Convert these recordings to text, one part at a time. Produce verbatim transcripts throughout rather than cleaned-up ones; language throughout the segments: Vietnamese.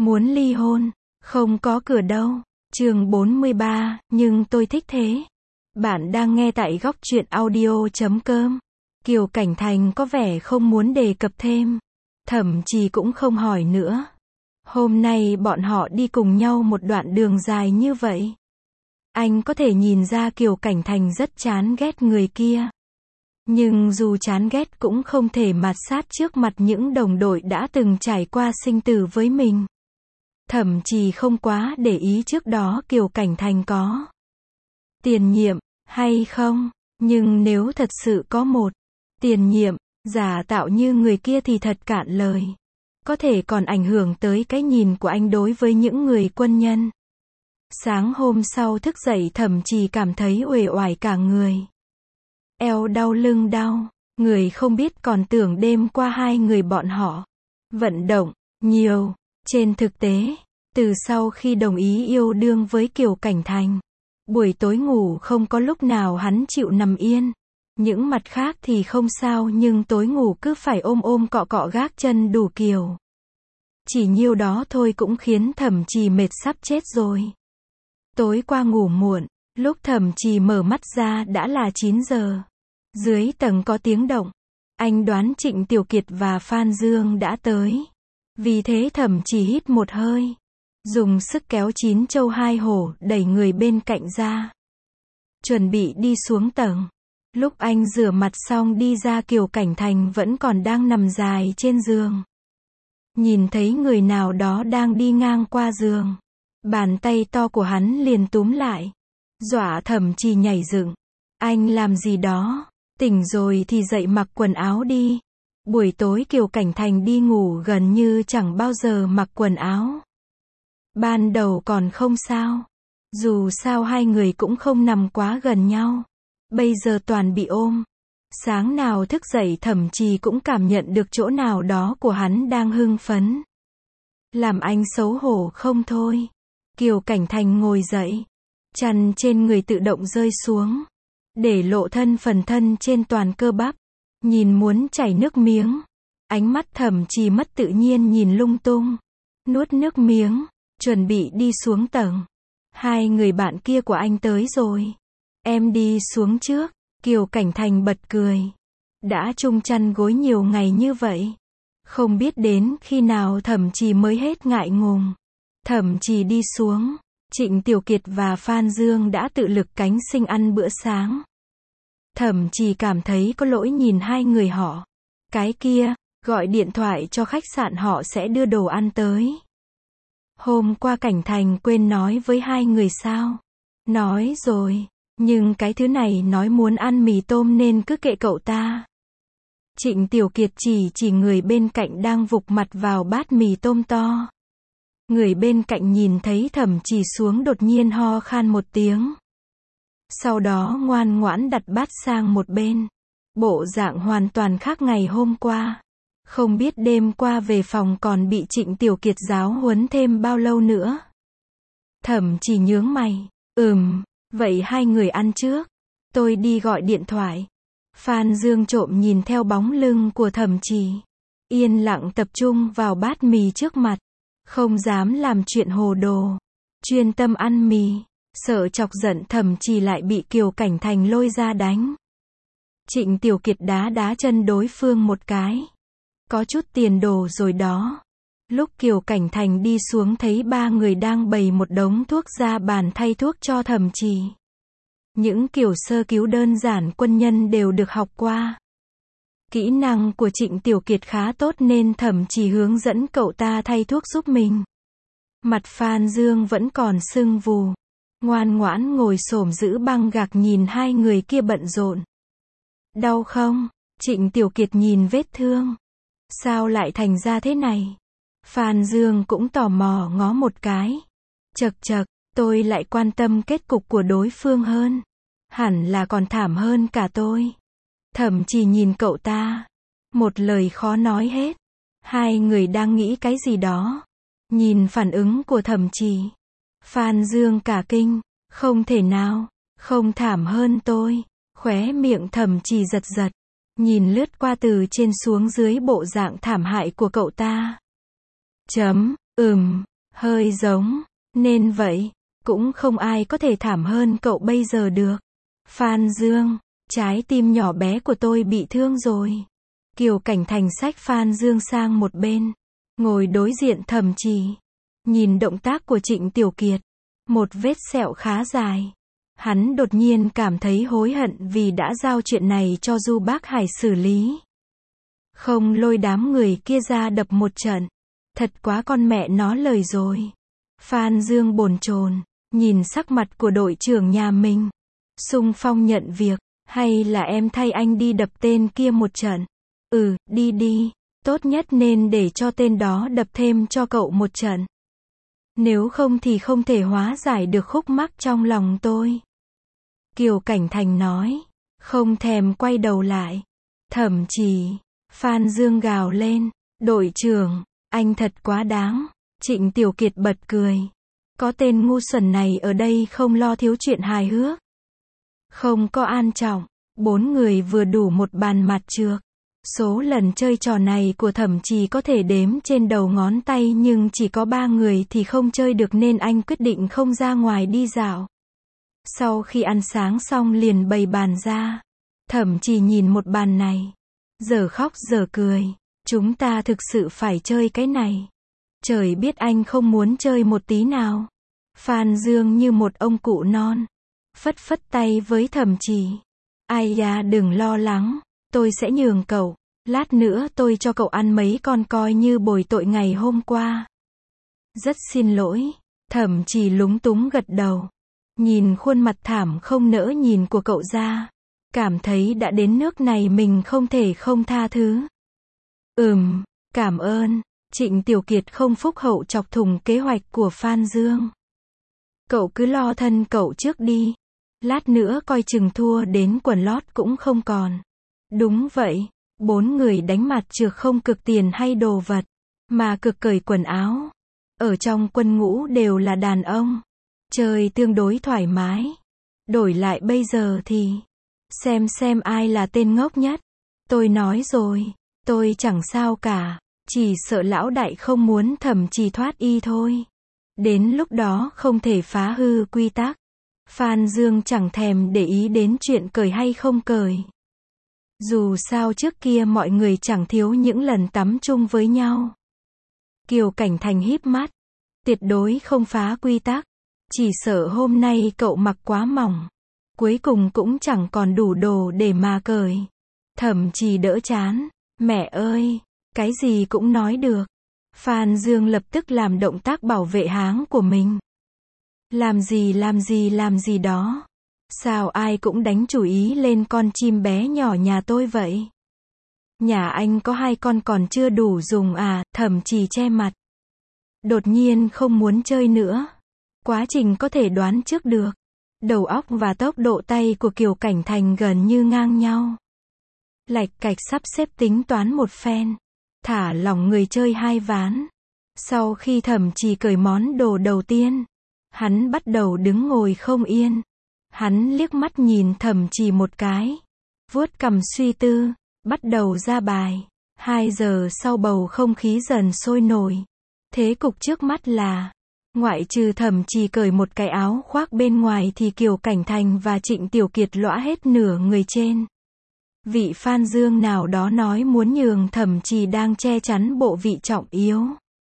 Muốn ly hôn, không có cửa đâu. Chương bốn mươi ba, nhưng tôi thích thế. Bạn đang nghe tại góc truyện audio chấm com. Kiều Cảnh Thành có vẻ không muốn đề cập thêm. Thậm chí cũng không hỏi nữa. Hôm nay bọn họ đi cùng nhau một đoạn đường dài như vậy. Anh có thể nhìn ra Kiều Cảnh Thành rất chán ghét người kia. Nhưng dù chán ghét cũng không thể mạt sát trước mặt những đồng đội đã từng trải qua sinh tử với mình. Thậm chí không quá để ý trước đó Kiều Cảnh Thành có tiền nhiệm hay không, nhưng nếu thật sự có một tiền nhiệm giả tạo như người kia thì thật cạn lời. Có thể còn ảnh hưởng tới cái nhìn của anh đối với những người quân nhân. Sáng hôm sau thức dậy thậm chí cảm thấy uể oải cả người. Eo đau, lưng đau, người không biết còn tưởng đêm qua hai người bọn họ vận động nhiều. Trên thực tế, từ sau khi đồng ý yêu đương với Kiều Cảnh Thành, buổi tối ngủ không có lúc nào hắn chịu nằm yên. Những mặt khác thì không sao, nhưng tối ngủ cứ phải ôm ôm cọ cọ gác chân đủ kiểu. Chỉ nhiêu đó thôi cũng khiến Thẩm Trì mệt sắp chết rồi. Tối qua ngủ muộn, lúc Thẩm Trì mở mắt ra đã là chín giờ. Dưới tầng có tiếng động. Anh đoán Trịnh Tiểu Kiệt và Phan Dương đã tới. Vì thế Thẩm Trì hít một hơi, dùng sức kéo chín châu hai hổ đẩy người bên cạnh ra. Chuẩn bị đi xuống tầng. Lúc anh rửa mặt xong đi ra, Kiều Cảnh Thành vẫn còn đang nằm dài trên giường. Nhìn thấy người nào đó đang đi ngang qua giường, bàn tay to của hắn liền túm lại, dọa Thẩm Trì nhảy dựng. Anh làm gì đó? Tỉnh rồi thì dậy mặc quần áo đi. Buổi tối Kiều Cảnh Thành đi ngủ gần như chẳng bao giờ mặc quần áo. Ban đầu còn không sao. Dù sao hai người cũng không nằm quá gần nhau. Bây giờ toàn bị ôm. Sáng nào thức dậy Thẩm Trì cũng cảm nhận được chỗ nào đó của hắn đang hưng phấn. Làm anh xấu hổ không thôi. Kiều Cảnh Thành ngồi dậy. Chăn trên người tự động rơi xuống, để lộ thân phần thân trên toàn cơ bắp. Nhìn muốn chảy nước miếng. Ánh mắt Thẩm Trì mất tự nhiên nhìn lung tung. Nuốt nước miếng, chuẩn bị đi xuống tầng. Hai người bạn kia của anh tới rồi. Em đi xuống trước. Kiều Cảnh Thành bật cười. Đã chung chăn gối nhiều ngày như vậy, không biết đến khi nào Thẩm Trì mới hết ngại ngùng. Thẩm Trì đi xuống. Trịnh Tiểu Kiệt và Phan Dương đã tự lực cánh sinh ăn bữa sáng. Thẩm Trì cảm thấy có lỗi nhìn hai người họ. Cái kia, gọi điện thoại cho khách sạn họ sẽ đưa đồ ăn tới. Hôm qua Cảnh Thành quên nói với hai người sao? Nói rồi, nhưng cái thứ này nói muốn ăn mì tôm nên cứ kệ cậu ta. Trịnh Tiểu Kiệt chỉ chỉ người bên cạnh đang vục mặt vào bát mì tôm to. Người bên cạnh nhìn thấy Thẩm Trì xuống đột nhiên ho khan một tiếng. Sau đó ngoan ngoãn đặt bát sang một bên. Bộ dạng hoàn toàn khác ngày hôm qua. Không biết đêm qua về phòng còn bị Trịnh Tiểu Kiệt giáo huấn thêm bao lâu nữa. Thẩm Trì nhướng mày. Ừm, vậy hai người ăn trước. Tôi đi gọi điện thoại. Phan Dương trộm nhìn theo bóng lưng của Thẩm Trì. Yên lặng tập trung vào bát mì trước mặt. Không dám làm chuyện hồ đồ. Chuyên tâm ăn mì. Sợ chọc giận Thẩm Trì lại bị Kiều Cảnh Thành lôi ra đánh. Trịnh Tiểu Kiệt đá đá chân đối phương một cái. Có chút tiền đồ rồi đó. Lúc Kiều Cảnh Thành đi xuống thấy ba người đang bày một đống thuốc ra bàn thay thuốc cho Thẩm Trì. Những kiểu sơ cứu đơn giản quân nhân đều được học qua. Kỹ năng của Trịnh Tiểu Kiệt khá tốt nên Thẩm Trì hướng dẫn cậu ta thay thuốc giúp mình. Mặt Phan Dương vẫn còn sưng vù. Ngoan ngoãn ngồi xổm giữ băng gạc nhìn hai người kia bận rộn. Đau không? Trịnh Tiểu Kiệt nhìn vết thương. Sao lại thành ra thế này? Phan Dương cũng tò mò ngó một cái. Chậc chậc, tôi lại quan tâm kết cục của đối phương hơn. Hẳn là còn thảm hơn cả tôi. Thẩm Trì nhìn cậu ta. Một lời khó nói hết. Hai người đang nghĩ cái gì đó. Nhìn phản ứng của Thẩm Trì, Phan Dương cả kinh. Không thể nào, không thảm hơn tôi. Khóe miệng Thẩm Trì giật giật. Nhìn lướt qua từ trên xuống dưới bộ dạng thảm hại của cậu ta. Chấm, ừm, Hơi giống, nên vậy, cũng không ai có thể thảm hơn cậu bây giờ được. Phan Dương, trái tim nhỏ bé của tôi bị thương rồi. Kiều Cảnh Thành xách Phan Dương sang một bên, ngồi đối diện Thẩm Trì. Nhìn động tác của Trịnh Tiểu Kiệt, một vết sẹo khá dài. Hắn đột nhiên cảm thấy hối hận vì đã giao chuyện này cho Du Bác Hải xử lý. Không lôi đám người kia ra đập một trận. Thật quá con mẹ nó lời rồi. Phan Dương bồn chồn, nhìn sắc mặt của đội trưởng nhà mình. Xung phong nhận việc, hay là em thay anh đi đập tên kia một trận? Ừ, đi đi, tốt nhất nên để cho tên đó đập thêm cho cậu một trận. Nếu không thì không thể hóa giải được khúc mắc trong lòng tôi. Kiều Cảnh Thành nói, không thèm quay đầu lại. Thẩm Trì, Phan Dương gào lên, đội trưởng, anh thật quá đáng. Trịnh Tiểu Kiệt bật cười. Có tên ngu xuẩn này ở đây không lo thiếu chuyện hài hước. Không có An Trọng, bốn người vừa đủ một bàn mặt trược. Số lần chơi trò này của Thẩm Trì có thể đếm trên đầu ngón tay nhưng chỉ có ba người thì không chơi được nên anh quyết định không ra ngoài đi dạo. Sau khi ăn sáng xong liền bày bàn ra. Thẩm Trì nhìn một bàn này, giờ khóc giờ cười. Chúng ta thực sự phải chơi cái này. Trời biết anh không muốn chơi một tí nào. Phan Dương như một ông cụ non, phất phất tay với Thẩm Trì. Ai da đừng lo lắng, tôi sẽ nhường cậu. Lát nữa tôi cho cậu ăn mấy con coi như bồi tội ngày hôm qua. Rất xin lỗi. Thẩm Trì lúng túng gật đầu. Nhìn khuôn mặt thảm không nỡ nhìn của cậu ra, cảm thấy đã đến nước này mình không thể không tha thứ. Ừm, cảm ơn. Trịnh Tiểu Kiệt không phúc hậu chọc thủng kế hoạch của Phan Dương. Cậu cứ lo thân cậu trước đi. Lát nữa coi chừng thua đến quần lót cũng không còn. Đúng vậy, bốn người đánh mặt trược không cực tiền hay đồ vật, mà cực cởi quần áo. Ở trong quân ngũ đều là đàn ông. Chơi tương đối thoải mái. Đổi lại bây giờ thì, xem xem ai là tên ngốc nhất. Tôi nói rồi, tôi chẳng sao cả. Chỉ sợ lão đại không muốn Thẩm Trì thoát y thôi. Đến lúc đó không thể phá hư quy tắc. Phan Dương chẳng thèm để ý đến chuyện cởi hay không cởi. Dù sao trước kia mọi người chẳng thiếu những lần tắm chung với nhau. Kiều Cảnh Thành híp mắt. Tuyệt đối không phá quy tắc. Chỉ sợ hôm nay cậu mặc quá mỏng. Cuối cùng cũng chẳng còn đủ đồ để mà cởi. Thẩm Trì đỡ chán. Mẹ ơi, cái gì cũng nói được. Phan Dương lập tức làm động tác bảo vệ háng của mình. Làm gì làm gì làm gì đó. Sao ai cũng đánh chủ ý lên con chim bé nhỏ nhà tôi vậy? Nhà anh có hai con còn chưa đủ dùng à? Thẩm Trì che mặt. Đột nhiên không muốn chơi nữa. Quá trình có thể đoán trước được. Đầu óc và tốc độ tay của Kiều Cảnh Thành gần như ngang nhau. Lạch cạch sắp xếp tính toán một phen. Thả lỏng người chơi hai ván. Sau khi Thẩm Trì cởi món đồ đầu tiên, hắn bắt đầu đứng ngồi không yên. Hắn liếc mắt nhìn Thẩm Trì một cái, vuốt cằm suy tư, bắt đầu ra bài. Hai giờ sau bầu không khí dần sôi nổi. Thế cục trước mắt là, ngoại trừ Thẩm Trì cởi một cái áo khoác bên ngoài thì Kiều Cảnh Thành và Trịnh Tiểu Kiệt lõa hết nửa người trên. Vị Phan Dương nào đó nói muốn nhường Thẩm Trì đang che chắn bộ vị trọng yếu.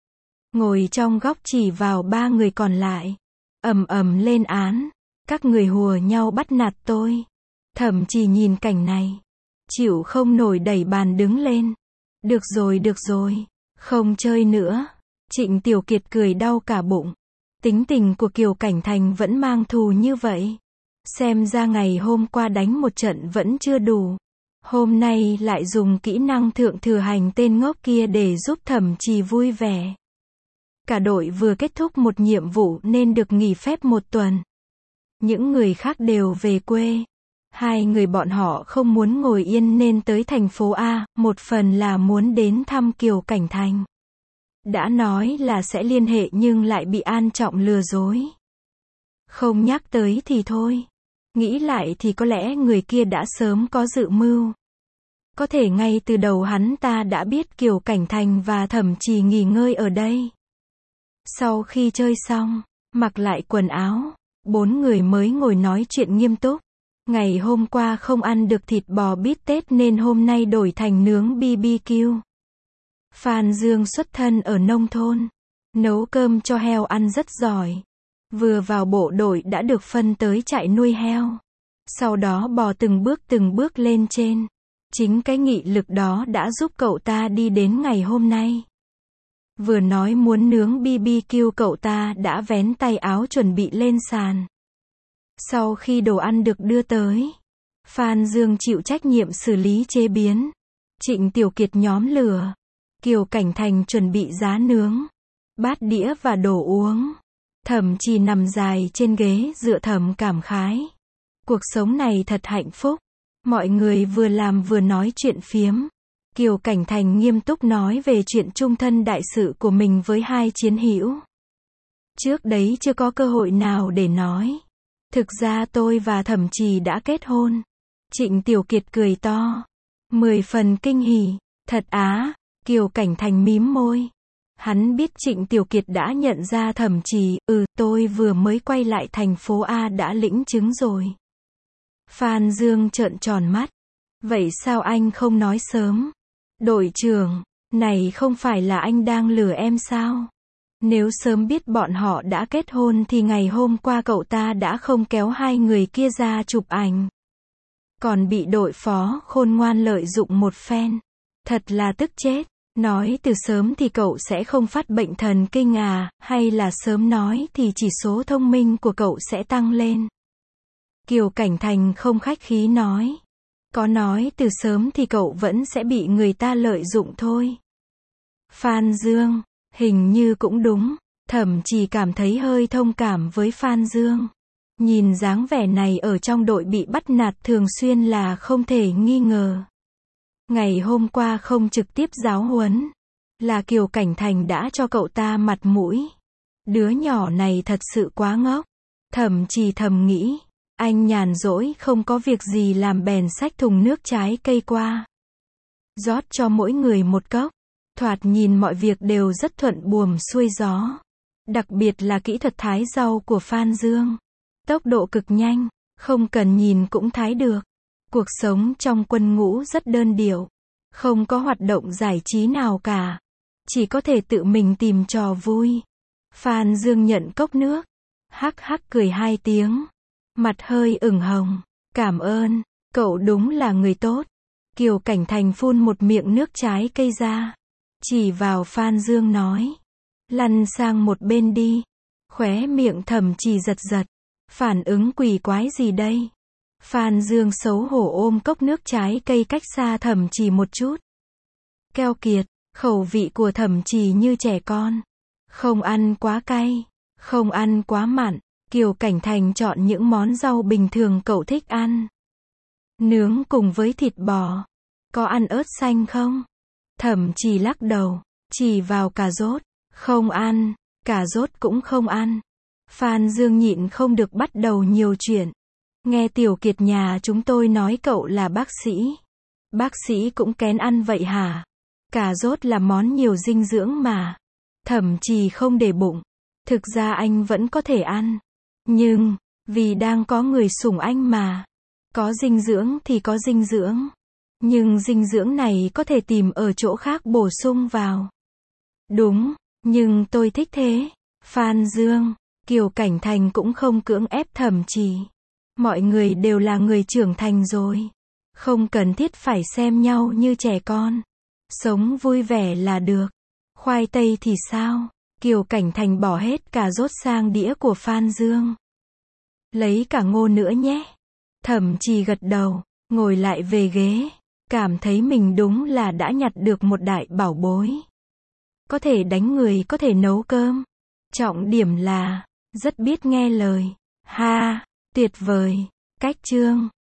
Ngồi trong góc chỉ vào ba người còn lại. Ầm ầm lên án. Các người hùa nhau bắt nạt tôi. Thẩm Trì nhìn cảnh này, chịu không nổi đẩy bàn đứng lên. Được rồi được rồi, không chơi nữa. Trịnh Tiểu Kiệt cười đau cả bụng. Tính tình của Kiều Cảnh Thành vẫn mang thù như vậy. Xem ra ngày hôm qua đánh một trận vẫn chưa đủ. Hôm nay lại dùng kỹ năng thượng thừa hành tên ngốc kia để giúp Thẩm Trì vui vẻ. Cả đội vừa kết thúc một nhiệm vụ nên được nghỉ phép một tuần. Những người khác đều về quê. Hai người bọn họ không muốn ngồi yên nên tới thành phố A, một phần là muốn đến thăm Kiều Cảnh Thành. Đã nói là sẽ liên hệ nhưng lại bị An Trọng lừa dối. Không nhắc tới thì thôi. Nghĩ lại thì có lẽ người kia đã sớm có dự mưu. Có thể ngay từ đầu hắn ta đã biết Kiều Cảnh Thành và Thẩm Trì nghỉ ngơi ở đây. Sau khi chơi xong, mặc lại quần áo, bốn người mới ngồi nói chuyện nghiêm túc. Ngày hôm qua không ăn được thịt bò bít tết nên hôm nay đổi thành nướng bi bi kiu. Phan Dương xuất thân ở nông thôn, nấu cơm cho heo ăn rất giỏi. Vừa vào bộ đội đã được phân tới trại nuôi heo. Sau đó bò từng bước từng bước lên trên. Chính cái nghị lực đó đã giúp cậu ta đi đến ngày hôm nay. Vừa nói muốn nướng bi bi kiu cậu ta đã vén tay áo chuẩn bị lên sàn. Sau khi đồ ăn được đưa tới, Phan Dương chịu trách nhiệm xử lý chế biến. Trịnh Tiểu Kiệt nhóm lửa. Kiều Cảnh Thành chuẩn bị giá nướng, bát đĩa và đồ uống. Thẩm Trì nằm dài trên ghế dựa thầm cảm khái. Cuộc sống này thật hạnh phúc. Mọi người vừa làm vừa nói chuyện phiếm. Kiều Cảnh Thành nghiêm túc nói về chuyện chung thân đại sự của mình với hai chiến hữu. Trước đấy chưa có cơ hội nào để nói. Thực ra tôi và Thẩm Trì đã kết hôn. Trịnh Tiểu Kiệt cười to. Mười phần kinh hỉ. Thật á, Kiều Cảnh Thành mím môi. Hắn biết Trịnh Tiểu Kiệt đã nhận ra Thẩm Trì, ừ, tôi vừa mới quay lại thành phố A đã lĩnh chứng rồi. Phan Dương trợn tròn mắt. Vậy sao anh không nói sớm? Đội trưởng, này không phải là anh đang lừa em sao? Nếu sớm biết bọn họ đã kết hôn thì ngày hôm qua cậu ta đã không kéo hai người kia ra chụp ảnh. Còn bị đội phó khôn ngoan lợi dụng một phen. Thật là tức chết. Nói từ sớm thì cậu sẽ không phát bệnh thần kinh à, hay là sớm nói thì chỉ số thông minh của cậu sẽ tăng lên. Kiều Cảnh Thành không khách khí nói. Có nói từ sớm thì cậu vẫn sẽ bị người ta lợi dụng thôi. Phan Dương, hình như cũng đúng. Thẩm Trì cảm thấy hơi thông cảm với Phan Dương. Nhìn dáng vẻ này ở trong đội bị bắt nạt thường xuyên là không thể nghi ngờ. Ngày hôm qua không trực tiếp giáo huấn, là Kiều Cảnh Thành đã cho cậu ta mặt mũi. Đứa nhỏ này thật sự quá ngốc. Thẩm Trì thầm nghĩ, anh nhàn rỗi không có việc gì làm bèn xách thùng nước trái cây qua. Rót cho mỗi người một cốc. Thoạt nhìn mọi việc đều rất thuận buồm xuôi gió. Đặc biệt là kỹ thuật thái rau của Phan Dương. Tốc độ cực nhanh, không cần nhìn cũng thái được. Cuộc sống trong quân ngũ rất đơn điệu. Không có hoạt động giải trí nào cả. Chỉ có thể tự mình tìm trò vui. Phan Dương nhận cốc nước. Hắc hắc cười hai tiếng. Mặt hơi ửng hồng. Cảm ơn, cậu đúng là người tốt. Kiều Cảnh Thành phun một miệng nước trái cây ra. Chỉ vào Phan Dương nói. Lăn sang một bên đi. Khóe miệng Thẩm Trì giật giật. Phản ứng quỷ quái gì đây? Phan Dương xấu hổ ôm cốc nước trái cây cách xa Thẩm Trì một chút. Keo kiệt, khẩu vị của Thẩm Trì như trẻ con. Không ăn quá cay, không ăn quá mặn. Kiều Cảnh Thành chọn những món rau bình thường cậu thích ăn. Nướng cùng với thịt bò. Có ăn ớt xanh không? Thẩm Trì lắc đầu, chỉ vào cà rốt. Không ăn, cà rốt cũng không ăn. Phan Dương nhịn không được bắt đầu nhiều chuyện. Nghe Tiểu Kiệt nhà chúng tôi nói cậu là bác sĩ. Bác sĩ cũng kén ăn vậy hả? Cà rốt là món nhiều dinh dưỡng mà. Thẩm Trì không để bụng. Thực ra anh vẫn có thể ăn. Nhưng, vì đang có người sủng anh mà. Có dinh dưỡng thì có dinh dưỡng. Nhưng dinh dưỡng này có thể tìm ở chỗ khác bổ sung vào. Đúng, nhưng tôi thích thế. Phan Dương, Kiều Cảnh Thành cũng không cưỡng ép Thẩm Trì. Mọi người đều là người trưởng thành rồi. Không cần thiết phải xem nhau như trẻ con. Sống vui vẻ là được. Khoai tây thì sao? Kiều Cảnh Thành bỏ hết cà rốt sang đĩa của Phan Dương. Lấy cả ngô nữa nhé. Thẩm Trì gật đầu, ngồi lại về ghế. Cảm thấy mình đúng là đã nhặt được một đại bảo bối. Có thể đánh người, có thể nấu cơm. Trọng điểm là, rất biết nghe lời. Ha, tuyệt vời. Cách chương